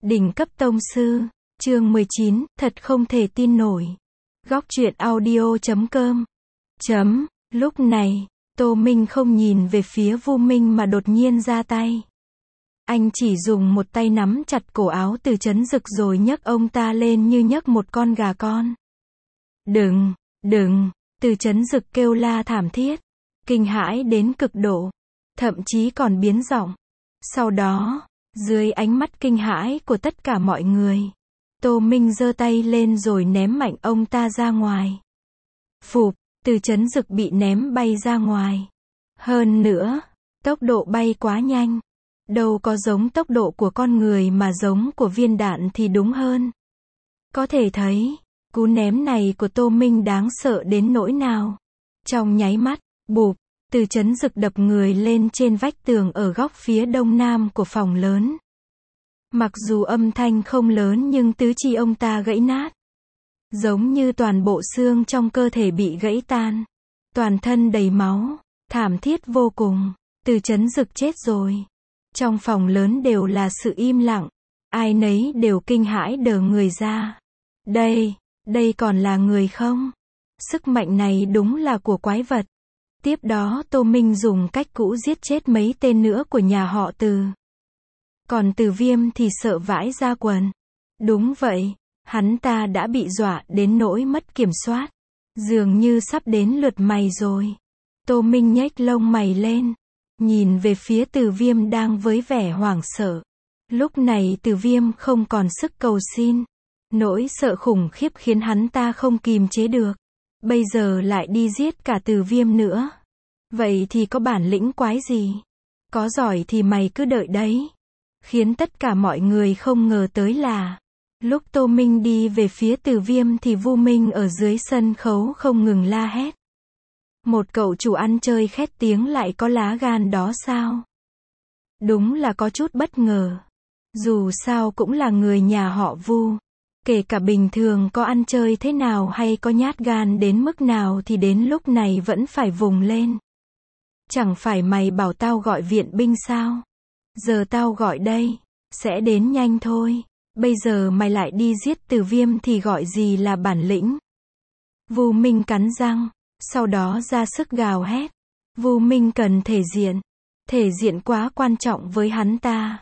Đỉnh cấp tông sư, chương 19, thật không thể tin nổi. Góc truyện audio.com. Lúc này, Tô Minh không nhìn về phía Vu Minh mà đột nhiên ra tay. Anh chỉ dùng một tay nắm chặt cổ áo Từ Chấn Dực rồi nhấc ông ta lên như nhấc một con gà con. Đừng, Từ Chấn Dực kêu la thảm thiết, kinh hãi đến cực độ, thậm chí còn biến giọng. Sau đó, dưới ánh mắt kinh hãi của tất cả mọi người, Tô Minh giơ tay lên rồi ném mạnh ông ta ra ngoài. Phụp, Từ Chấn Dực bị ném bay ra ngoài. Hơn nữa, tốc độ bay quá nhanh. Đâu có giống tốc độ của con người mà giống của viên đạn thì đúng hơn. Có thể thấy, cú ném này của Tô Minh đáng sợ đến nỗi nào. Trong nháy mắt, bụp, Từ Chấn Dực đập người lên trên vách tường ở góc phía đông nam của phòng lớn. Mặc dù âm thanh không lớn nhưng tứ chi ông ta gãy nát. Giống như toàn bộ xương trong cơ thể bị gãy tan. Toàn thân đầy máu, thảm thiết vô cùng. Từ Chấn Dực chết rồi. Trong phòng lớn đều là sự im lặng. Ai nấy đều kinh hãi đờ người ra. Đây còn là người không? Sức mạnh này đúng là của quái vật. Tiếp đó Tô Minh dùng cách cũ giết chết mấy tên nữa của nhà họ Từ. Còn Từ Viêm thì sợ vãi ra quần. Đúng vậy, hắn ta đã bị dọa đến nỗi mất kiểm soát. Dường như sắp đến lượt mày rồi. Tô Minh nhếch lông mày lên, nhìn về phía Từ Viêm đang với vẻ hoảng sợ. Lúc này Từ Viêm không còn sức cầu xin. Nỗi sợ khủng khiếp khiến hắn ta không kìm chế được. Bây giờ lại đi giết cả Từ Viêm nữa. Vậy thì có bản lĩnh quái gì? Có giỏi thì mày cứ đợi đấy. Khiến tất cả mọi người không ngờ tới là, lúc Tô Minh đi về phía Từ Viêm thì Vu Minh ở dưới sân khấu không ngừng la hét. Một cậu chủ ăn chơi khét tiếng lại có lá gan đó sao? Đúng là có chút bất ngờ. Dù sao cũng là người nhà họ Vu. Kể cả bình thường có ăn chơi thế nào hay có nhát gan đến mức nào thì đến lúc này vẫn phải vùng lên. Chẳng phải mày bảo tao gọi viện binh sao? Giờ tao gọi đây, sẽ đến nhanh thôi. Bây giờ mày lại đi giết Từ Viêm thì gọi gì là bản lĩnh? Vu Minh cắn răng, sau đó ra sức gào hét. Vu Minh cần thể diện. Thể diện quá quan trọng với hắn ta.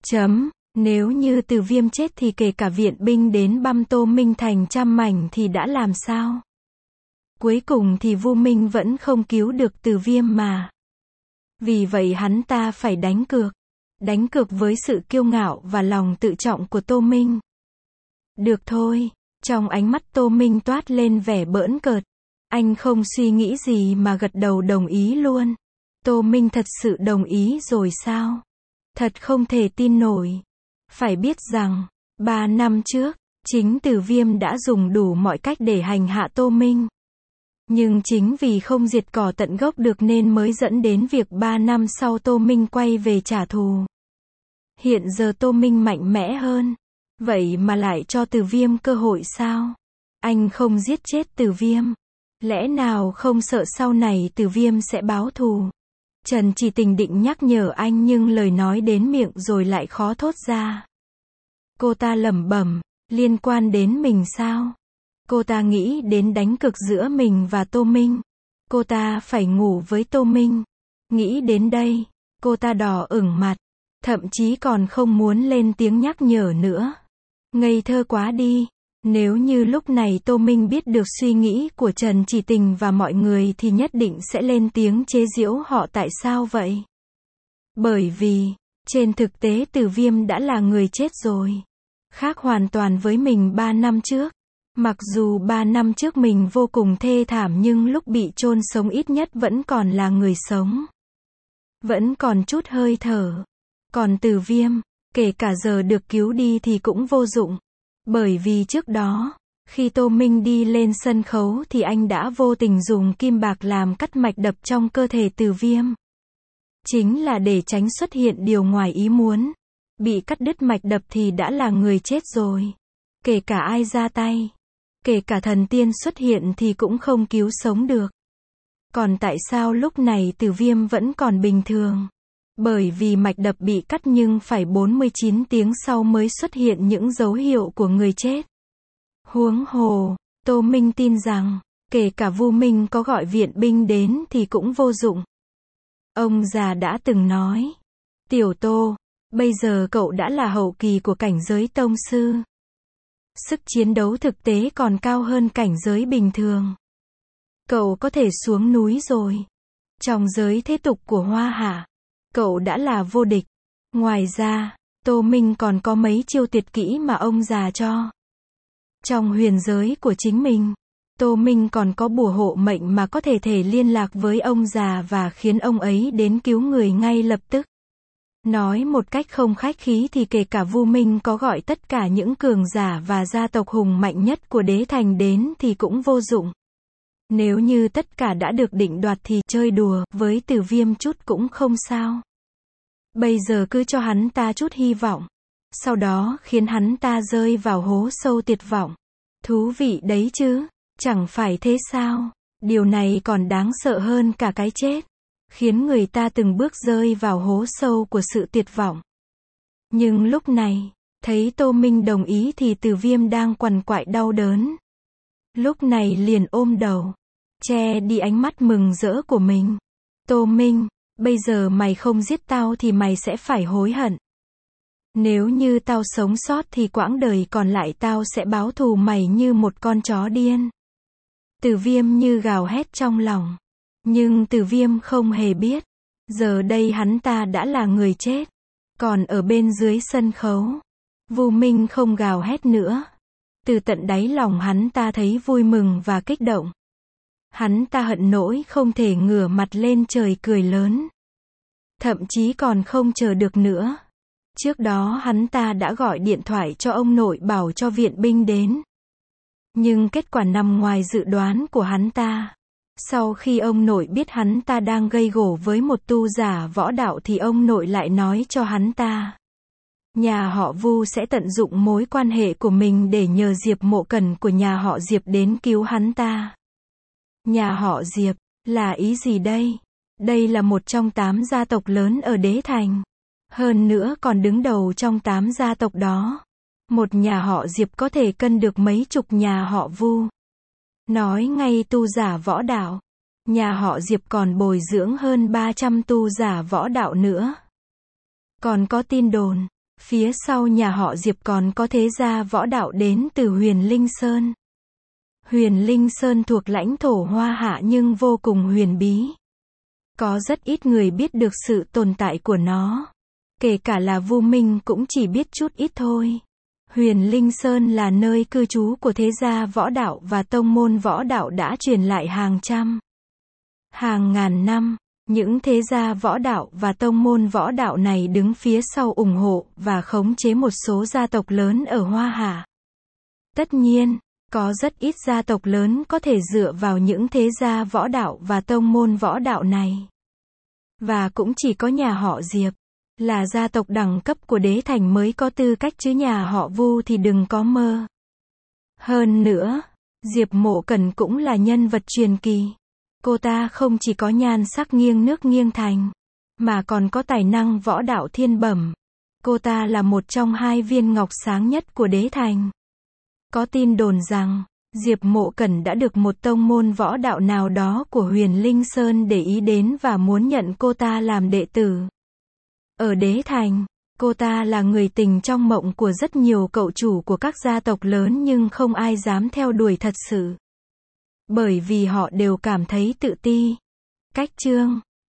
Nếu như Từ Viêm chết thì kể cả viện binh đến băm Tô Minh thành trăm mảnh thì đã làm sao? Cuối cùng thì Vu Minh vẫn không cứu được Từ Viêm mà. Vì vậy hắn ta phải đánh cược. Đánh cược với sự kiêu ngạo và lòng tự trọng của Tô Minh. Được thôi, trong ánh mắt Tô Minh toát lên vẻ bỡn cợt. Anh không suy nghĩ gì mà gật đầu đồng ý luôn. Tô Minh thật sự đồng ý rồi sao? Thật không thể tin nổi. Phải biết rằng, 3 năm trước, chính Từ Viêm đã dùng đủ mọi cách để hành hạ Tô Minh. Nhưng chính vì không diệt cỏ tận gốc được nên mới dẫn đến việc 3 năm sau Tô Minh quay về trả thù. Hiện giờ Tô Minh mạnh mẽ hơn. Vậy mà lại cho Từ Viêm cơ hội sao? Anh không giết chết Từ Viêm. Lẽ nào không sợ sau này Từ Viêm sẽ báo thù? Trần Chỉ Tình định nhắc nhở anh nhưng lời nói đến miệng rồi lại khó thốt ra. Cô ta lẩm bẩm, liên quan đến mình sao? Cô ta nghĩ đến đánh cược giữa mình và Tô Minh. Cô ta phải ngủ với Tô Minh. Nghĩ đến đây, cô ta đỏ ửng mặt. Thậm chí còn không muốn lên tiếng nhắc nhở nữa. Ngây thơ quá đi. Nếu như lúc này Tô Minh biết được suy nghĩ của Trần Chỉ Tình và mọi người thì nhất định sẽ lên tiếng chế giễu họ tại sao vậy? Bởi vì, trên thực tế Từ Viêm đã là người chết rồi. Khác hoàn toàn với mình 3 năm trước. Mặc dù 3 năm trước mình vô cùng thê thảm nhưng lúc bị chôn sống ít nhất vẫn còn là người sống. Vẫn còn chút hơi thở. Còn Từ Viêm, kể cả giờ được cứu đi thì cũng vô dụng. Bởi vì trước đó, khi Tô Minh đi lên sân khấu thì anh đã vô tình dùng kim bạc làm cắt mạch đập trong cơ thể Từ Viêm. Chính là để tránh xuất hiện điều ngoài ý muốn. Bị cắt đứt mạch đập thì đã là người chết rồi. Kể cả ai ra tay, kể cả thần tiên xuất hiện thì cũng không cứu sống được. Còn tại sao lúc này Từ Viêm vẫn còn bình thường? Bởi vì mạch đập bị cắt nhưng phải 49 tiếng sau mới xuất hiện những dấu hiệu của người chết. Huống hồ, Tô Minh tin rằng, kể cả Vu Minh có gọi viện binh đến thì cũng vô dụng. Ông già đã từng nói, Tiểu Tô, bây giờ cậu đã là hậu kỳ của cảnh giới tông sư. Sức chiến đấu thực tế còn cao hơn cảnh giới bình thường. Cậu có thể xuống núi rồi. Trong giới thế tục của Hoa Hạ, cậu đã là vô địch. Ngoài ra, Tô Minh còn có mấy chiêu tuyệt kỹ mà ông già cho. Trong huyền giới của chính mình, Tô Minh còn có bùa hộ mệnh mà có thể liên lạc với ông già và khiến ông ấy đến cứu người ngay lập tức. Nói một cách không khách khí thì kể cả Vu Minh có gọi tất cả những cường giả và gia tộc hùng mạnh nhất của đế thành đến thì cũng vô dụng. Nếu như tất cả đã được định đoạt thì chơi đùa với Tử Viêm chút cũng không sao. Bây giờ cứ cho hắn ta chút hy vọng. Sau đó khiến hắn ta rơi vào hố sâu tuyệt vọng. Thú vị đấy chứ, chẳng phải thế sao? Điều này còn đáng sợ hơn cả cái chết. Khiến người ta từng bước rơi vào hố sâu của sự tuyệt vọng. Nhưng lúc này, thấy Tô Minh đồng ý thì Tử Viêm đang quằn quại đau đớn. Lúc này liền ôm đầu, che đi ánh mắt mừng rỡ của mình. Tô Minh, bây giờ mày không giết tao thì mày sẽ phải hối hận. Nếu như tao sống sót thì quãng đời còn lại tao sẽ báo thù mày như một con chó điên. Tử Viêm như gào hét trong lòng. Nhưng Tử Viêm không hề biết. Giờ đây hắn ta đã là người chết. Còn ở bên dưới sân khấu, Vu Minh không gào hét nữa. Từ tận đáy lòng hắn ta thấy vui mừng và kích động. Hắn ta hận nỗi không thể ngửa mặt lên trời cười lớn. Thậm chí còn không chờ được nữa. Trước đó hắn ta đã gọi điện thoại cho ông nội bảo cho viện binh đến. Nhưng kết quả nằm ngoài dự đoán của hắn ta. Sau khi ông nội biết hắn ta đang gây gổ với một tu giả võ đạo thì ông nội lại nói cho hắn ta. Nhà họ Vu sẽ tận dụng mối quan hệ của mình để nhờ Diệp Mộ Cẩn của nhà họ Diệp đến cứu hắn ta. Nhà họ Diệp, là ý gì đây? Đây là một trong 8 gia tộc lớn ở đế thành. Hơn nữa còn đứng đầu trong 8 gia tộc đó. Một nhà họ Diệp có thể cân được mấy chục nhà họ Vu. Nói ngay tu giả võ đạo. Nhà họ Diệp còn bồi dưỡng hơn 300 tu giả võ đạo nữa. Còn có tin đồn, phía sau nhà họ Diệp còn có thế gia võ đạo đến từ Huyền Linh Sơn. Huyền Linh Sơn thuộc lãnh thổ Hoa Hạ nhưng vô cùng huyền bí. Có rất ít người biết được sự tồn tại của nó. Kể cả là Vu Minh cũng chỉ biết chút ít thôi. Huyền Linh Sơn là nơi cư trú của thế gia võ đạo và tông môn võ đạo đã truyền lại hàng trăm, hàng ngàn năm. Những thế gia võ đạo và tông môn võ đạo này đứng phía sau ủng hộ và khống chế một số gia tộc lớn ở Hoa Hạ. Tất nhiên, có rất ít gia tộc lớn có thể dựa vào những thế gia võ đạo và tông môn võ đạo này. Và cũng chỉ có nhà họ Diệp, là gia tộc đẳng cấp của đế thành mới có tư cách chứ nhà họ Vu thì đừng có mơ. Hơn nữa, Diệp Mộ Cẩn cũng là nhân vật truyền kỳ. Cô ta không chỉ có nhan sắc nghiêng nước nghiêng thành, mà còn có tài năng võ đạo thiên bẩm. Cô ta là một trong 2 viên ngọc sáng nhất của đế thành. Có tin đồn rằng, Diệp Mộ Cẩn đã được một tông môn võ đạo nào đó của Huyền Linh Sơn để ý đến và muốn nhận cô ta làm đệ tử. Ở đế thành, cô ta là người tình trong mộng của rất nhiều cậu chủ của các gia tộc lớn nhưng không ai dám theo đuổi thật sự. Bởi vì họ đều cảm thấy tự ti. Cách chương